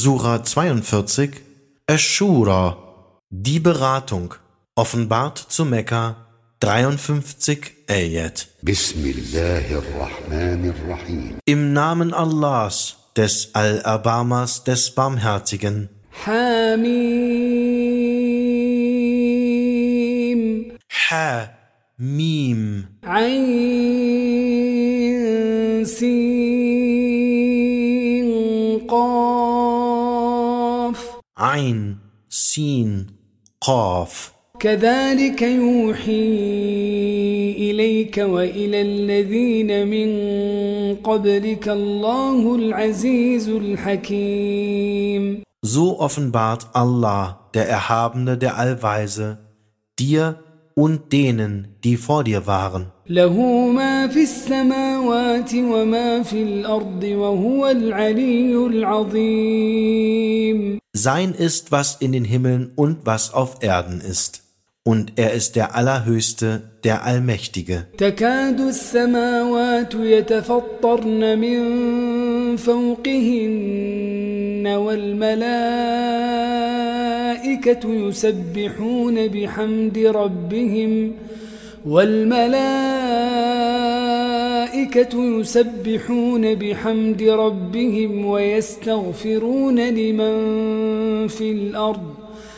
Sura 42, Ash-Shura, die Beratung, offenbart zu Mekka, 53 Ayat. Bismillahirrahmanirrahim. Im Namen Allahs, des Allerbarmers, des Barmherzigen. Hamim. Ha, Mim. Ain, Sin, Qaf. Ain, Sin, Qaf. كذلك يوحي إليك وإلى الذين من قبلك الله العزيز الحكيم. So offenbart Allah, der Erhabene, der Allweise, dir und denen, die vor dir waren. له ما في السماوات وما في الأرض وهو العلي العظيم. Sein ist, was in den Himmeln und was auf Erden ist. Und er ist der Allerhöchste, der Allmächtige. تكاد السماوات يتفطرن من فوقهن والملائكة يسبحون بحمد ربهم ويستغفرون لمن في الأرض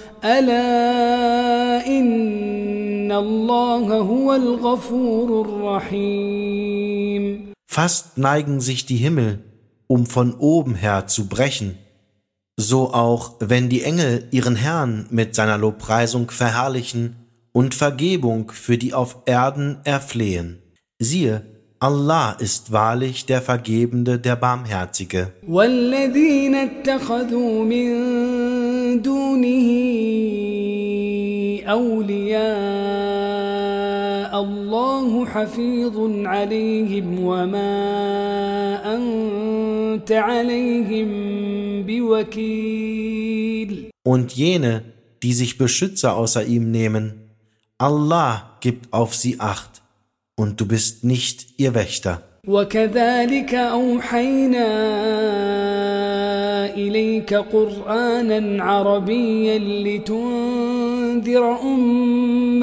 ألا إن الله هو الغفور الرحيم. Fast neigen sich die Himmel, um von oben her zu brechen. So auch, wenn die Engel ihren Herrn mit seiner Lobpreisung verherrlichen und Vergebung für die auf Erden erflehen. Siehe, Allah ist wahrlich der Vergebende, der Barmherzige. والذين اتخذوا من دونه أولياء الله حفيظ عليهم وما أنت عليهم بوكيل. Und jene, die sich Beschützer außer ihm nehmen, Allah gibt auf sie Acht, und du bist nicht ihr Wächter. وكذلك أوحينا إليك قرآنا عربيا لتنذر أم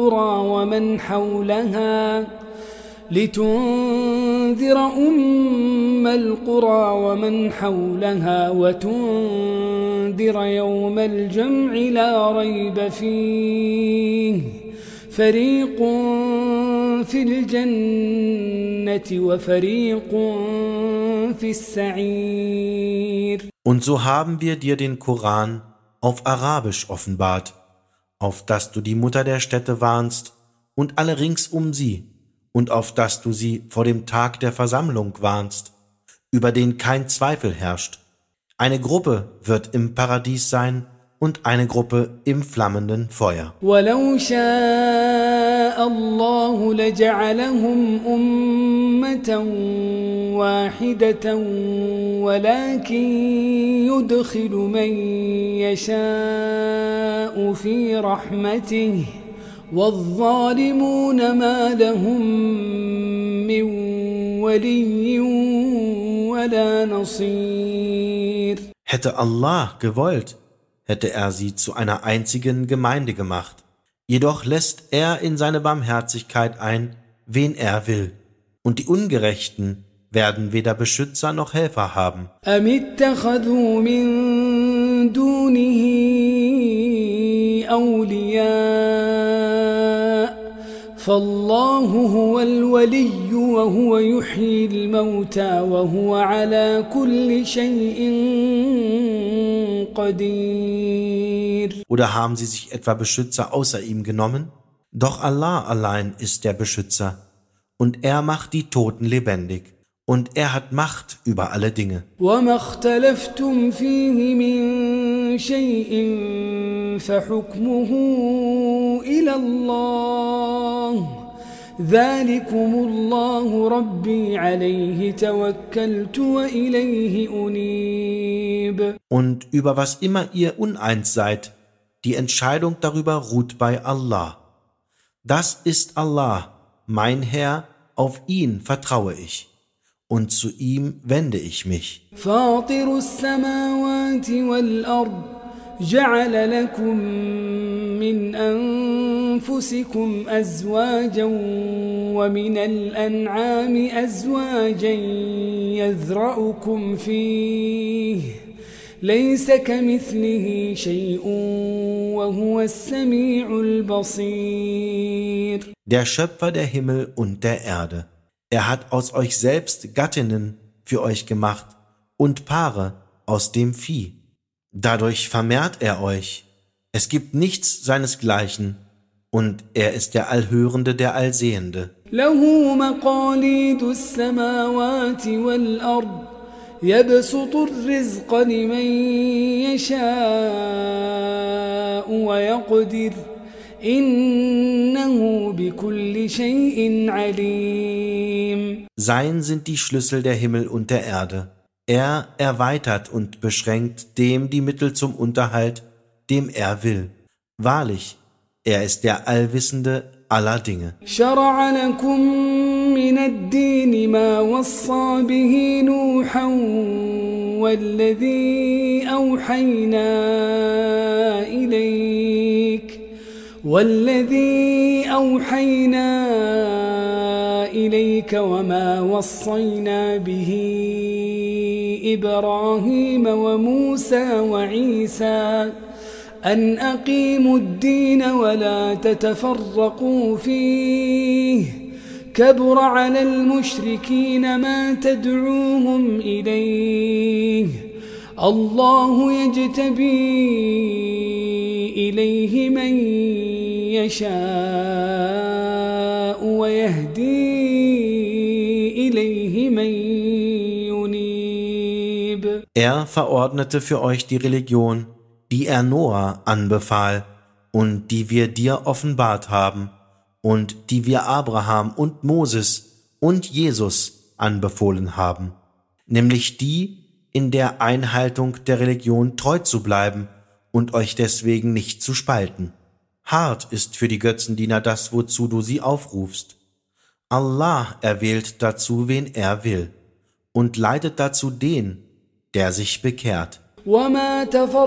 القرى ومن حولها وتنذر يوم الجمع لا ريب فيه فريق في الجنة وفريق في السعير. Und so haben wir dir den Koran auf Arabisch offenbart, auf dass du die Mutter der Städte warnst und alle rings um sie, und auf dass du sie vor dem Tag der Versammlung warnst, über den kein Zweifel herrscht. Eine Gruppe wird im Paradies sein und eine Gruppe im flammenden Feuer. وَلَوْ شَاءَ اللَّهُ لَجَعَلَهُمْ أُمَّةً وَاحِدَةً وَلَكِنْ يُدْخِلُ مَنْ يَشَاءُ فِي رَحْمَتِهِ وَالظَّالِمُونَ مَا لَهُمْ مِنْ وَلِيٍّ وَلَا نَصِيرٍ. Hätte Allah gewollt, hätte er sie zu einer einzigen Gemeinde gemacht. Jedoch lässt er in seine Barmherzigkeit ein, wen er will. Und die Ungerechten werden weder Beschützer noch Helfer haben. أَمِ اتَّخَذُوا مِن دُونِهِ أَوْلِيَاءَ فَاللَّهُ هُوَ الْوَلِيُّ وَهُوَ يُحْيِي الْمَوْتَى وَهُوَ عَلَى كُلِّ شَيْءٍ قدير. Oder haben sie sich etwa Beschützer außer ihm genommen? Doch Allah allein ist der Beschützer, und er macht die Toten lebendig, und er hat Macht über alle Dinge. وَمَا اخْتَلَفْتُمْ فِيهِ مِنْ شَيْءٍ فَحُكْمُهُ إِلَى اللَّهِ ذَلِكُمُ اللَّهُ رَبِّي عَلَيْهِ تَوَكَّلْتُ وَإِلَيْهِ أُنِيبُ. Und über was immer ihr uneins seid, die Entscheidung darüber ruht bei Allah. Das ist Allah, mein Herr, auf ihn vertraue ich. und zu ihm wende ich mich. فاطر السماوات والأرض جعل لكم من أنفسكم أزواجا ومن الأنعام أزواجا يذرأكم فيه ليس كمثله شيء وهو السميع البصير. Der Schöpfer der Himmel und der Erde. Er hat aus euch selbst Gattinnen für euch gemacht und Paare aus dem Vieh. Dadurch vermehrt er euch. Es gibt nichts seinesgleichen und er ist der Allhörende, der Allsehende. له مقاليد السماوات والأرض يبسط الرزق لمن يشاء ويقدر إنه بكل شيء عليم. Sein sind die Schlüssel der Himmel und der Erde. Er erweitert und beschränkt dem die Mittel zum Unterhalt, dem er will. Wahrlich, er ist der Allwissende aller Dinge. شرع لكم من الدين ما وصى به نوحا والذي أوحينا إليك وما وصينا به إبراهيم وموسى وعيسى أن أقيموا الدين ولا تتفرقوا فيه كبر على المشركين ما تدعوهم إليه الله يجتبي إليه من يشاء ويهدي إليه من ينيب. Er verordnete für euch die Religion, die er Noah anbefahl und die wir dir offenbart haben und die wir Abraham und Moses und Jesus anbefohlen haben, nämlich die, in der Einhaltung der Religion treu zu bleiben und euch deswegen nicht zu spalten. Hart ist für die Götzendiener das, wozu du sie aufrufst. Allah erwählt dazu, wen er will, und leitet dazu den, der sich bekehrt. وما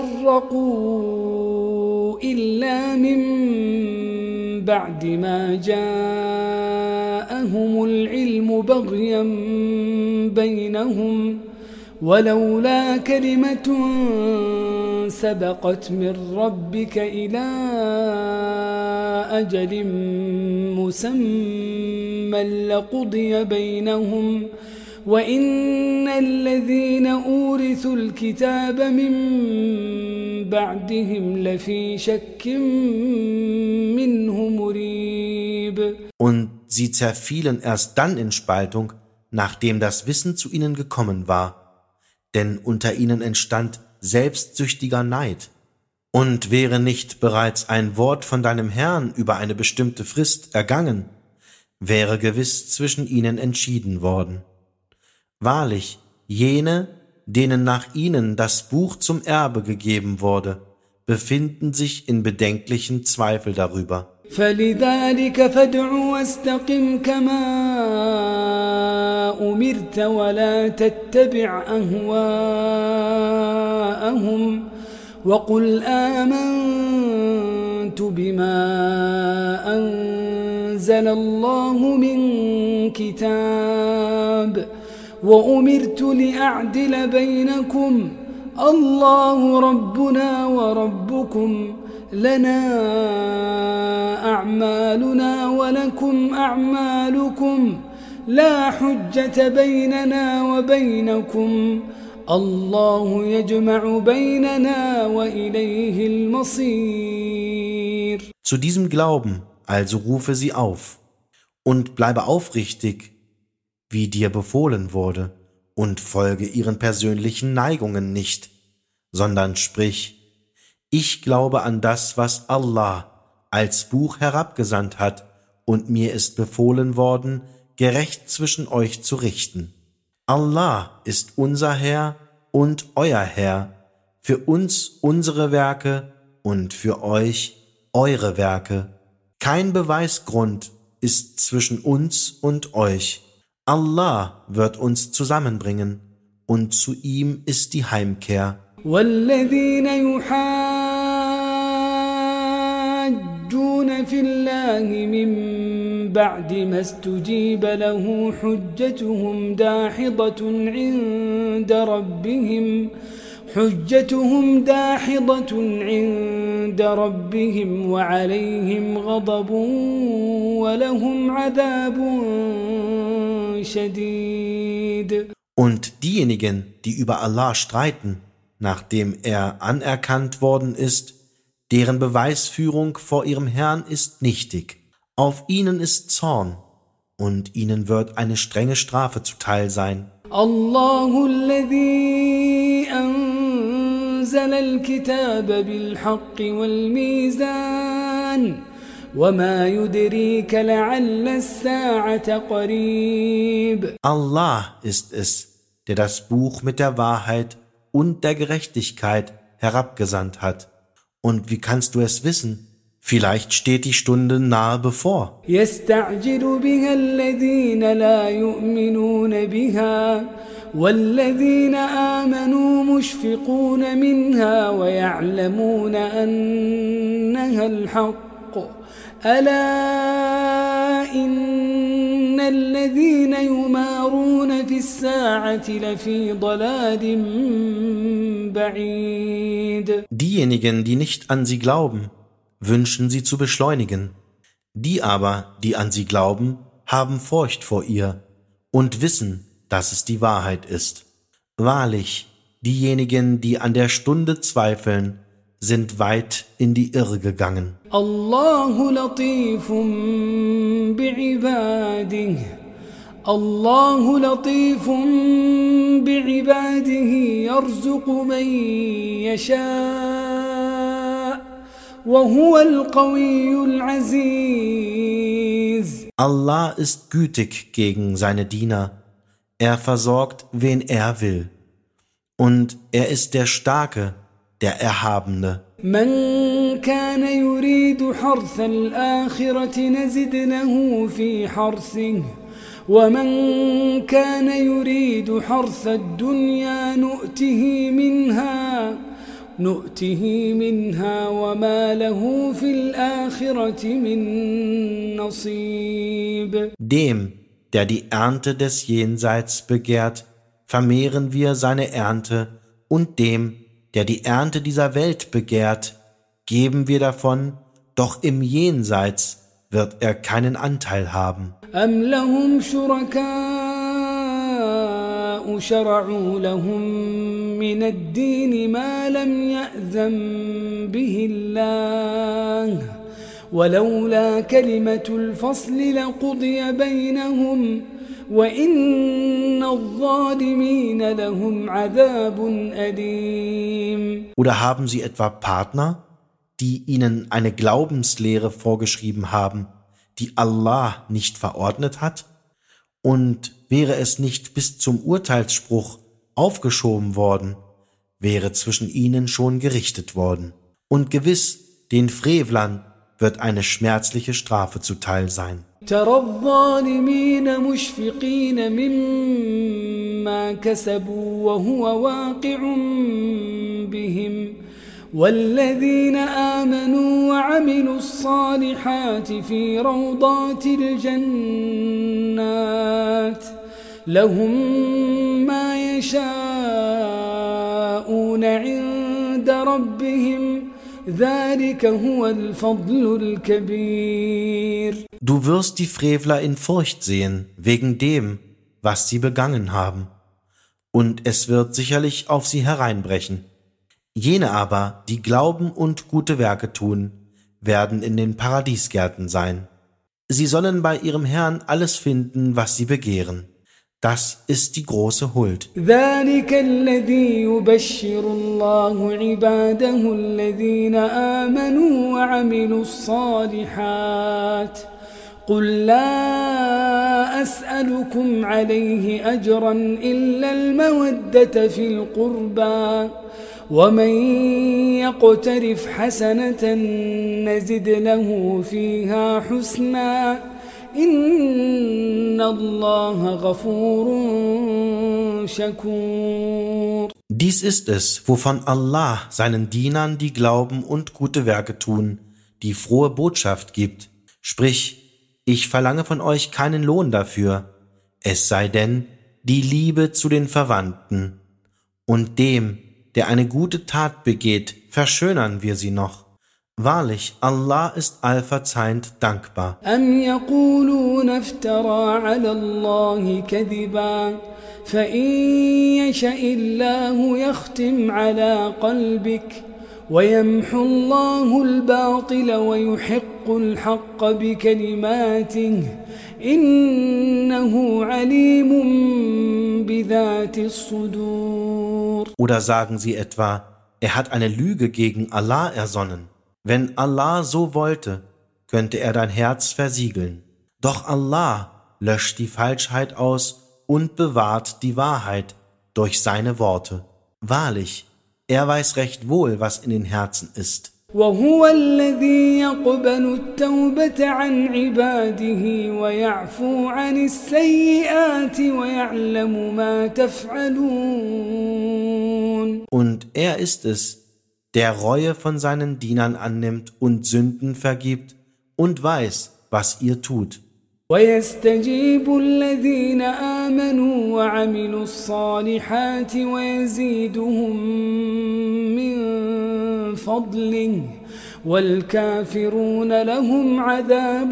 تفرقوا إلا من بعد ما جاءهم العلم بغيا بينهم ولولا كلمة سبقت من ربك إلى أجل مسمى لقضي بينهم وإن الذين أورثوا الكتاب من بعدهم لفي شك منه مريب. Und sie zerfielen erst dann in Spaltung, nachdem das Wissen zu ihnen gekommen war. Denn unter ihnen entstand selbstsüchtiger Neid. Und wäre nicht bereits ein Wort von deinem Herrn über eine bestimmte Frist ergangen, wäre gewiss zwischen ihnen entschieden worden. Wahrlich, jene, denen nach ihnen das Buch zum Erbe gegeben wurde, befinden sich in bedenklichen Zweifel darüber. فلذلك فادع واستقم كما أمرت ولا تتبع أهواءهم وقل آمنت بما أنزل الله من كتاب وأمرت لأعدل بينكم الله ربنا وربكم لنا أعمالنا ولكم أعمالكم لا حجة بيننا وبينكم الله يجمع بيننا وإليه المصير. Zu diesem Glauben also rufe sie auf und bleibe aufrichtig, wie dir befohlen wurde, und folge ihren persönlichen Neigungen nicht, sondern sprich: Ich glaube an das, was Allah als Buch herabgesandt hat, und mir ist befohlen worden, gerecht zwischen euch zu richten. Allah ist unser Herr und euer Herr, für uns unsere Werke und für euch eure Werke. Kein Beweisgrund ist zwischen uns und euch. Allah wird uns zusammenbringen, und zu ihm ist die Heimkehr. والذين يحاجون في الله من بعد ما استجيب له حجتهم داحضة عند ربهم وعليهم غضب ولهم عذاب شديد. Und diejenigen, die über Allah streiten, nachdem er anerkannt worden ist, deren Beweisführung vor ihrem Herrn ist nichtig. Auf ihnen ist Zorn, und ihnen wird eine strenge Strafe zuteil sein. الله الذي أنزل الكتاب بالحق والميزان وما يدريك لعل الساعة قريب. Allah ist es, der das Buch mit der Wahrheit und der Gerechtigkeit herabgesandt hat. Und wie kannst du es wissen? Vielleicht steht die Stunde nahe bevor. يستعجل بها الذين لا يؤمنون بها والذين آمنوا مشفقون منها ويعلمون أنها الحق ألا إن الذين يمارون في الساعة لفي ضلال بعيد. Diejenigen, die nicht an sie glauben, wünschen sie zu beschleunigen. Die aber, die an sie glauben, haben Furcht vor ihr und wissen, dass es die Wahrheit ist. Wahrlich, diejenigen, die an der Stunde zweifeln, sind weit in die Irre gegangen. Allahu latifun bi'ibadihi yarzuqu man yasha' wa huwa al-qawiyyul aziz. Allah ist gütig gegen seine Diener. Er versorgt, wen er will. Und er ist der Starke, der Erhabene. من كان يريد حرث الآخرة نزد له في حرثه ومن كان يريد حرث الدنيا نؤته منها وما له في الآخرة من نصيب. Dem, der die Ernte des Jenseits begehrt, vermehren wir seine Ernte, und dem, der die Ernte dieser Welt begehrt, geben wir davon, doch im Jenseits wird er keinen Anteil haben. أم لهم شركاء شرعوا لهم من الدين ما لم يأذن به الله ولولا كلمة الفصل لقضي بينهم وإن الظالمين لهم عذاب أليم. Oder haben sie etwa Partner, die ihnen eine Glaubenslehre vorgeschrieben haben, die Allah nicht verordnet hat? Und wäre es nicht bis zum Urteilsspruch aufgeschoben worden, wäre zwischen ihnen schon gerichtet worden. Und gewiss, den Frevlern wird eine schmerzliche Strafe zuteil sein. ترى الظالمين مشفقين مما كسبوا وهو واقع بهم والذين آمنوا وعملوا الصالحات في روضات الجنات لهم ما يشاءون عند ربهم ذلك هو الفضل الكبير. Du wirst die Frevler in Furcht sehen, wegen dem, was sie begangen haben, und es wird sicherlich auf sie hereinbrechen. Jene aber, die glauben und gute Werke tun, werden in den Paradiesgärten sein. Sie sollen bei ihrem Herrn alles finden, was sie begehren. Das ist die große Huld. ذلك الذي يبشر الله عباده الذين آمنوا وعملوا الصالحات قل لا أسألكم عليه أجرا إلا المودة في القربى ومن يقترف حسنة نزد له فيها حسنا إن الله غفور شكور. Dies ist es, wovon Allah seinen Dienern, die glauben und gute Werke tun, die frohe Botschaft gibt. Sprich, ich verlange von euch keinen Lohn dafür, es sei denn die Liebe zu den Verwandten. Und dem, der eine gute Tat begeht, verschönern wir sie noch. Wahrlich, Allah ist allverzeihend dankbar. أم يقولون افترى على الله كذبا فإن يشاء الله يختم على قلبك ويمحو الله الباطل ويحق الحق بكلماته إنه عليم بذات الصدور. Oder sagen sie etwa, er hat eine Lüge gegen Allah ersonnen. Wenn Allah so wollte, könnte er dein Herz versiegeln. Doch Allah löscht die Falschheit aus und bewahrt die Wahrheit durch seine Worte. Wahrlich, er weiß recht wohl, was in den Herzen ist. وهو الذي يقبل التوبة عن عباده ويعفو عن السيئات ويعلم ما تفعلون. Und er ist es, der Reue von seinen Dienern annimmt und Sünden vergibt und weiß, was ihr tut. ويستجيب الذين آمنوا وعملوا الصالحات ويزيدهم من فضله والكافرون لهم عذاب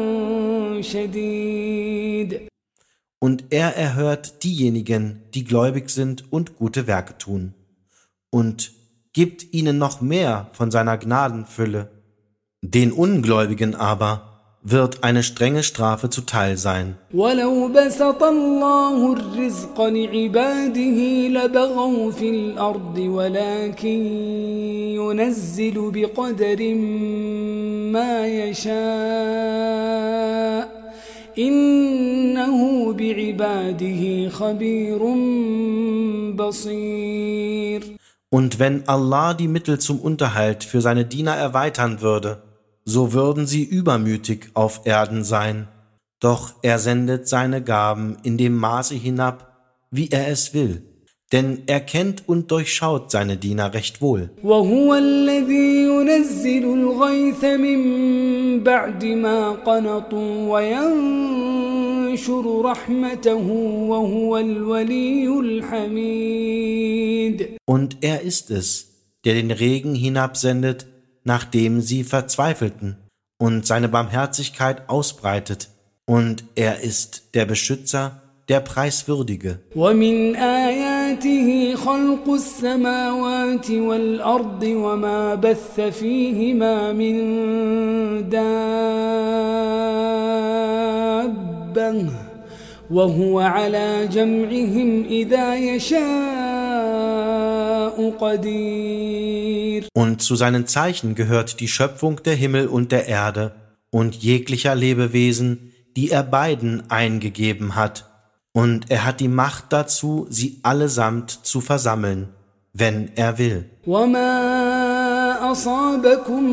شديد. Und er erhört diejenigen, die gläubig sind und gute Werke tun, und gibt ihnen noch mehr von seiner Gnadenfülle. Den Ungläubigen aber wird eine strenge Strafe zuteil sein. ولو بسط الله الرزق لعباده لبغوا في الأرض ولكن ينزل بقدر ما يشاء إنه بعباده خبير بصير. Und wenn Allah die Mittel zum Unterhalt für seine Diener erweitern würde, so würden sie übermütig auf Erden sein. Doch er sendet seine Gaben in dem Maße hinab, wie er es will. Denn er kennt und durchschaut seine Diener recht wohl. وهو الذي ينزل الغيث من بعد ما قنطوا وينشر رحمته وهو الولي الحميد. Und er ist es, der den Regen hinabsendet, nachdem sie verzweifelten, und seine Barmherzigkeit ausbreitet. Und er ist der Beschützer, der Preiswürdige. ومن آياته خلق السماوات والأرض وما بث فيهما من دابة وهو على جمعهم إذا يشاء قدير. Und zu seinen Zeichen gehört die Schöpfung der Himmel und der Erde und jeglicher Lebewesen, die er beiden eingegeben hat. Und er hat die Macht dazu, sie allesamt zu versammeln, wenn er will. وما أصابكم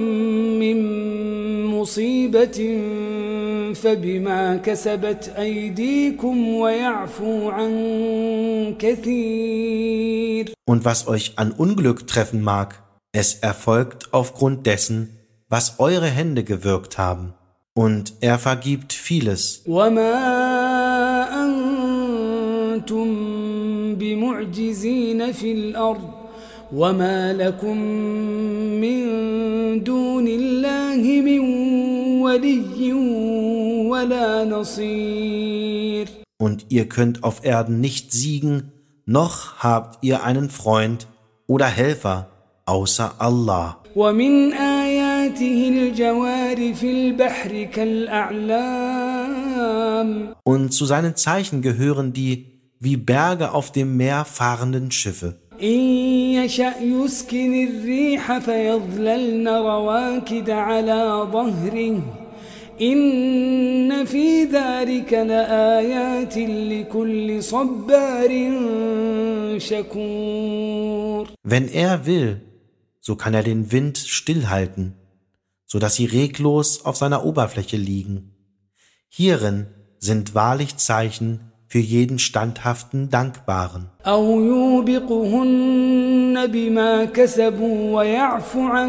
من مصيبة فبما كسبت أيديكم ويعفو عن كثير. Und was euch an Unglück treffen mag, es erfolgt aufgrund dessen, was eure Hände gewirkt haben. Und er vergibt vieles. وما أنتم بمعجزين في الأرض وما لكم من دون الله من ولي ولا نصير. Und ihr könnt auf Erden nicht siegen, noch habt ihr einen Freund oder Helfer außer Allah. ومن آياته الجوار في البحر كالأعلام. Und zu seinen Zeichen gehören die wie Berge auf dem Meer fahrenden Schiffe. إن يشأ يسكن الريح فيظللن رواكد على ظهره إن في ذلك لآيات لكل صبار شكور. Wenn er will, so kann er den Wind stillhalten, so dass sie reglos auf seiner Oberfläche liegen. Hierin sind wahrlich Zeichen für jeden standhaften Dankbaren. أو يوبقهن بما كسبوا ويعفو عن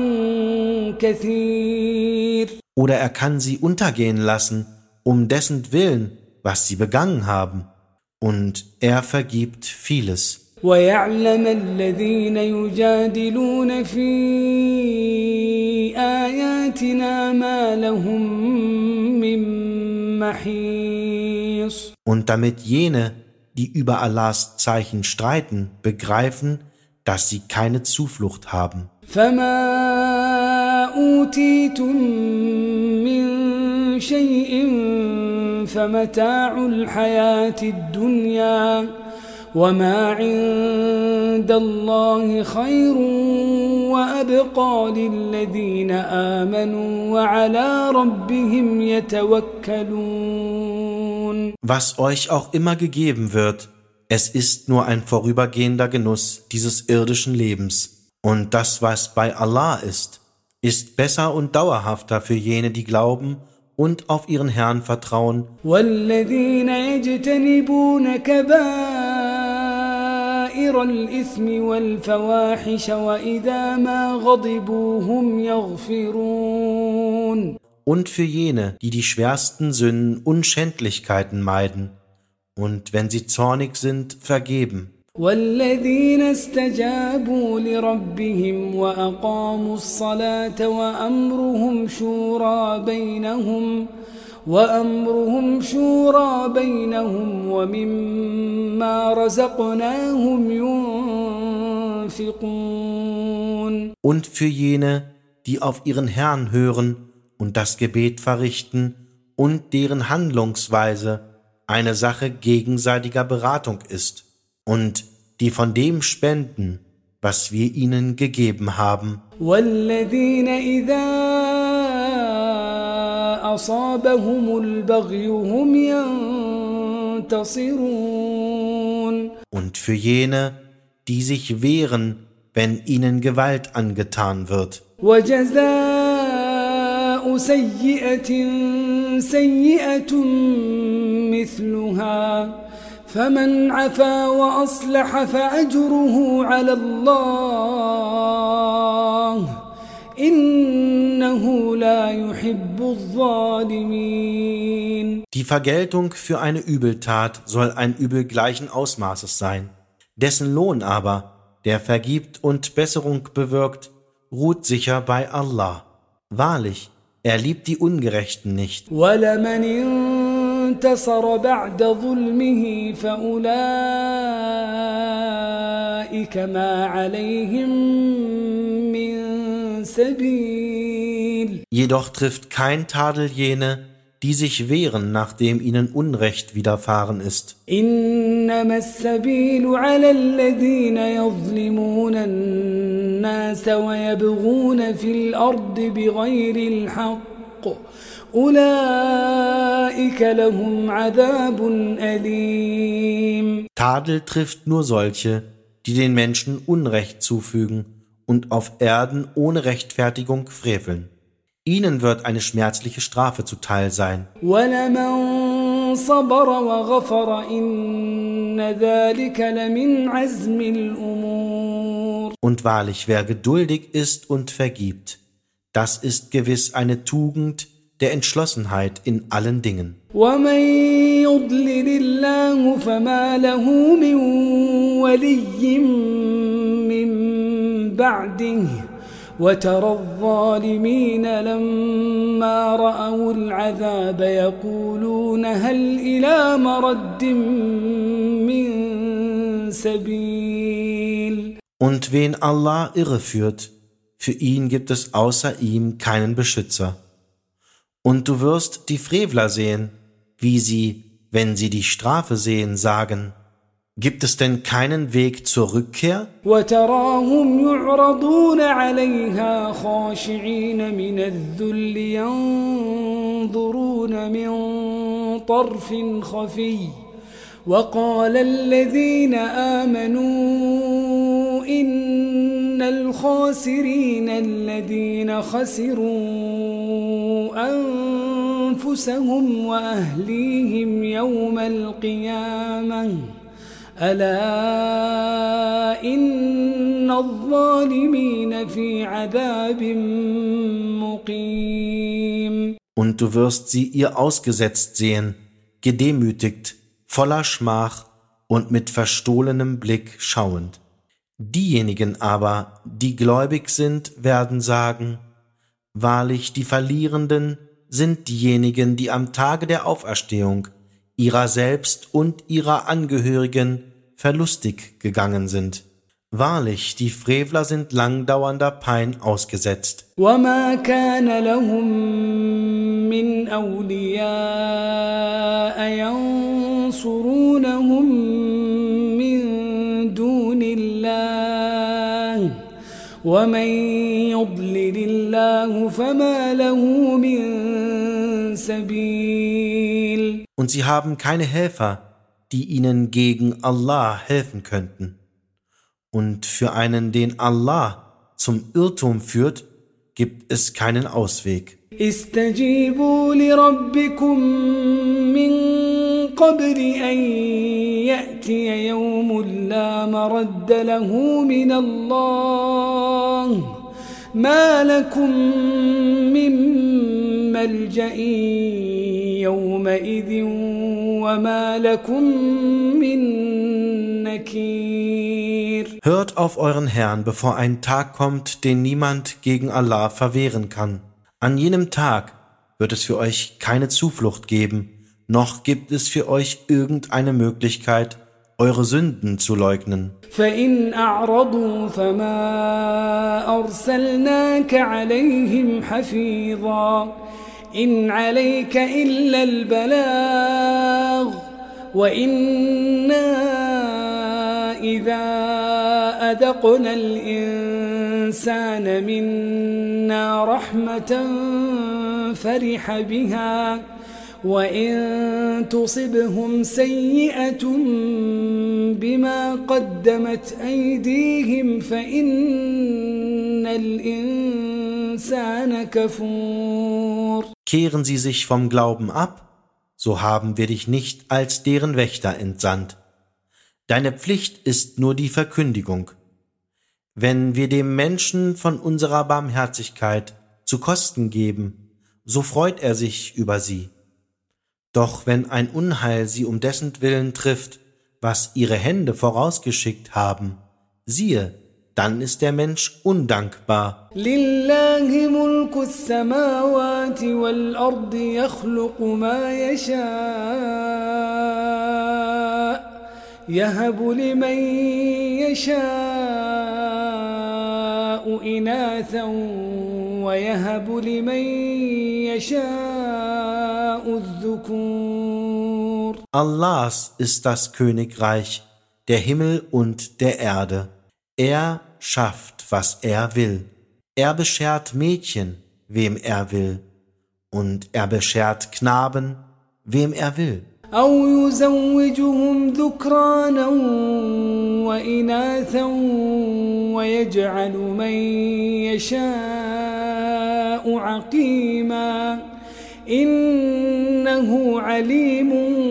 كثير. Oder er kann sie untergehen lassen, um dessen Willen, was sie begangen haben. Und er vergibt vieles. ويعلم الذين يجادلون في آياتنا ما لهم من محيص. Und damit jene, die über Allahs Zeichen streiten, begreifen, dass sie keine Zuflucht haben. فما أوتيتم من شيء فمتاع الحياة الدنيا وما عند الله خير وأبقى للذين آمنوا وعلى ربهم يتوكلون. Was euch auch immer gegeben wird, es ist nur ein vorübergehender Genuss dieses irdischen Lebens. Und das, was bei Allah ist besser und dauerhafter für jene, die glauben und auf ihren Herrn vertrauen. والذين يجتنبون كبائر الإثم والفواحش وإذا ما غضبوا هم يغفرون. Und für jene, die die schwersten Sünden und Schändlichkeiten meiden und wenn sie zornig sind, vergeben. والذين استجابوا لربهم وأقاموا الصلاة وأمرهم شورى بينهم ومما رزقناهم ينفقون. Und für jene, die auf ihren Herrn hören und das Gebet verrichten und deren Handlungsweise eine Sache gegenseitiger Beratung ist und die von dem spenden, was wir ihnen gegeben haben. والذين إذا أصابهم البغي هم ينتصرون. Und für jene, die sich wehren, wenn ihnen Gewalt angetan wird. وجزاء سيئة سيئة مثلها فمن عفا وأصلح فأجره على الله إنه لا يحب الظالمين. Die Vergeltung für eine Übeltat soll ein Übel gleichen Ausmaßes sein. Dessen Lohn aber, der vergibt und Besserung bewirkt, ruht sicher bei Allah. Wahrlich, er liebt die Ungerechten nicht. وَلَمَنِ انتصر بعد ظلمه فأولئك ما عليهم من سبيل. Jedoch trifft kein Tadel jene, die sich wehren, nachdem ihnen Unrecht widerfahren ist. إنما السبيل على الذين يظلمون الناس ويبغون في الأرض بغير الحق أولئك لهم عذاب أليم. Tadel trifft nur solche, die den Menschen Unrecht zufügen und auf Erden ohne Rechtfertigung freveln. Ihnen wird eine schmerzliche Strafe zuteil sein. وَلَمَنْ صَبَرَ وَغَفَرَ إِنَّ ذَلِكَ لَمِنْ عَزْمِ الْأُمُورِ. Und wahrlich, wer geduldig ist und vergibt, das ist gewiss eine Tugend der Entschlossenheit in allen Dingen. وَمَنْ يُضْلِلِ اللَّهُ فَمَا لَهُ مِنْ وَلِيٍّ مِّنْ بَعْدِهِ وَتَرَى الظَّالِمِينَ لَمَّا رَأَوُا الْعَذَابَ يَقُولُونَ هَلْ إِلَى مَرَدٍّ مِّن سَبِيلٍ. Und wen Allah irreführt, für ihn gibt es außer ihm keinen Beschützer. Und du wirst die Frevler sehen, wie sie, wenn sie die Strafe sehen, sagen: Gibt es denn keinen Weg zur Rückkehr? وَتَرَاهُمْ يُعْرَضُونَ عَلَيْهَا خَاشِعِينَ مِنَ الذُّلِّ يَنظُرُونَ مِنْ طَرْفٍ خَفِيٍّ وَقَالَ الَّذِينَ آمَنُوا إِنَّ الْخَاسِرِينَ الَّذِينَ خَسِرُوا أنفسهم وأهليهم يوم القيامة ألا إن الظالمين في عذاب مقيم. Und du wirst sie ihr ausgesetzt sehen, gedemütigt, voller Schmach und mit verstohlenem Blick schauend. Diejenigen aber, die gläubig sind, werden sagen: Wahrlich, die Verlierenden sind diejenigen, die am Tage der Auferstehung ihrer selbst und ihrer Angehörigen verlustig gegangen sind. Wahrlich, die Frevler sind langdauernder Pein ausgesetzt. وما كان لهم من أولياء ينصرونهم من دون الله ومن يضلل الله فما له من سبيل. Und sie haben keine Helfer, die ihnen gegen Allah helfen könnten. Und für einen, den Allah zum Irrtum führt, gibt es keinen Ausweg. استجيبوا لربكم من قبل أن يأتي يوم لا مرد له من الله ما لكم من ملجأ يومئذ وما لكم من نكير. Hört auf euren Herrn, bevor ein Tag kommt, den niemand gegen Allah verwehren kann. An jenem Tag wird es für euch keine Zuflucht geben, noch gibt es für euch irgendeine Möglichkeit, eure Sünden zu leugnen. فإن أعرضوا فما أرسلناك عليهم حفيظا إن عليك إلا البلاغ وإنا إذا أذقنا الإنسان منا رحمة فرح بها وإن تصبهم سيئة بما قدمت أيديهم فإن الإنسان كفور. Kehren sie sich vom Glauben ab, so haben wir dich nicht als deren Wächter entsandt. Deine Pflicht ist nur die Verkündigung. Wenn wir dem Menschen von unserer Barmherzigkeit zu kosten geben, so freut er sich über sie. Doch wenn ein Unheil sie um dessentwillen trifft, was ihre Hände vorausgeschickt haben, siehe, dann ist der Mensch undankbar. Lillahi mulku as-samawati wal ardi yakhluqu ma yasha' yahabu liman yasha'u inathan wa yahabu liman yasha'u adh-dhukur. Allahs ist das Königreich, der Himmel und der Erde. Er schafft, was er will. Er beschert Mädchen, wem er will. Und er beschert Knaben, wem er will. أو يزوجهم ذكرانا وإناثا ويجعل من يشاء عقيما إنه عليم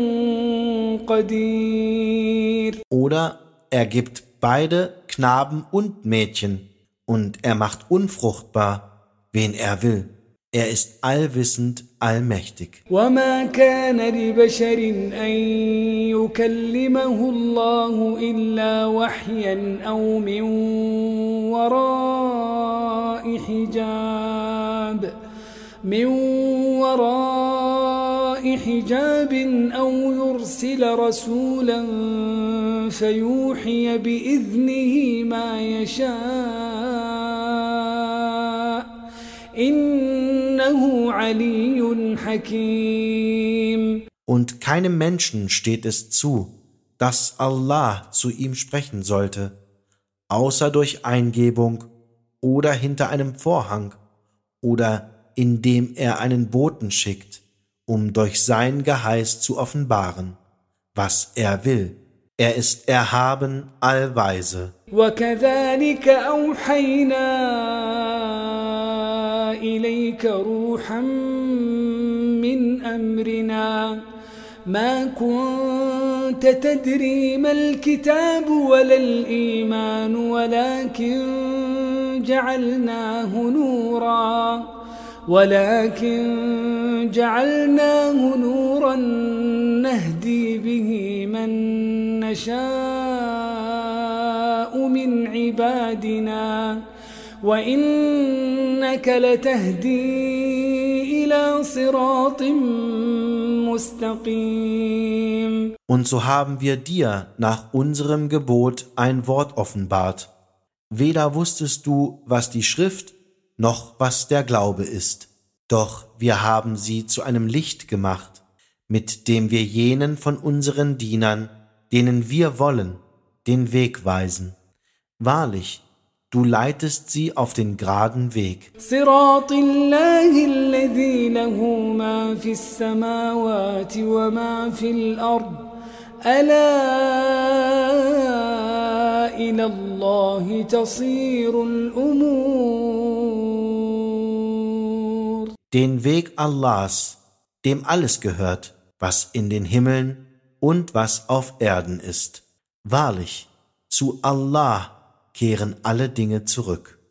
قدير. Oder er gibt beide Knaben und Mädchen und er macht unfruchtbar, wen er will. Er ist allwissend, allmächtig. وما كان لبشر أن يكلمه الله إلا وحيا أو من وراء حجاب أو يرسل رسولا فيوحي بإذنه ما يشاء إنه علي حكيم. Und keinem Menschen steht es zu, dass Allah zu ihm sprechen sollte, außer durch Eingebung oder hinter einem Vorhang oder indem er einen Boten schickt, um durch sein Geheiß zu offenbaren, was er will. Er ist erhaben, allweise. وكذلك أوحينا إليك روحا من أمرنا ما كنت تدري ما الكتاب ولا الإيمان ولكن جعلناه نورا نهدي به من نشاء من عبادنا وإنك لتهدي إلى صراط مستقيم. Und so haben wir dir nach unserem Gebot ein Wort offenbart. Weder wusstest du, was die Schrift, noch was der Glaube ist. Doch wir haben sie zu einem Licht gemacht, mit dem wir jenen von unseren Dienern, denen wir wollen, den Weg weisen. Wahrlich, du leitest sie auf den geraden Weg. صراط الله الذي له ما في السماوات وما في الأرض ألا إلى الله تصير الأمور. Den Weg Allahs, dem alles gehört, was in den Himmeln und was auf Erden ist. Wahrlich, zu Allah kehren alle Dinge zurück.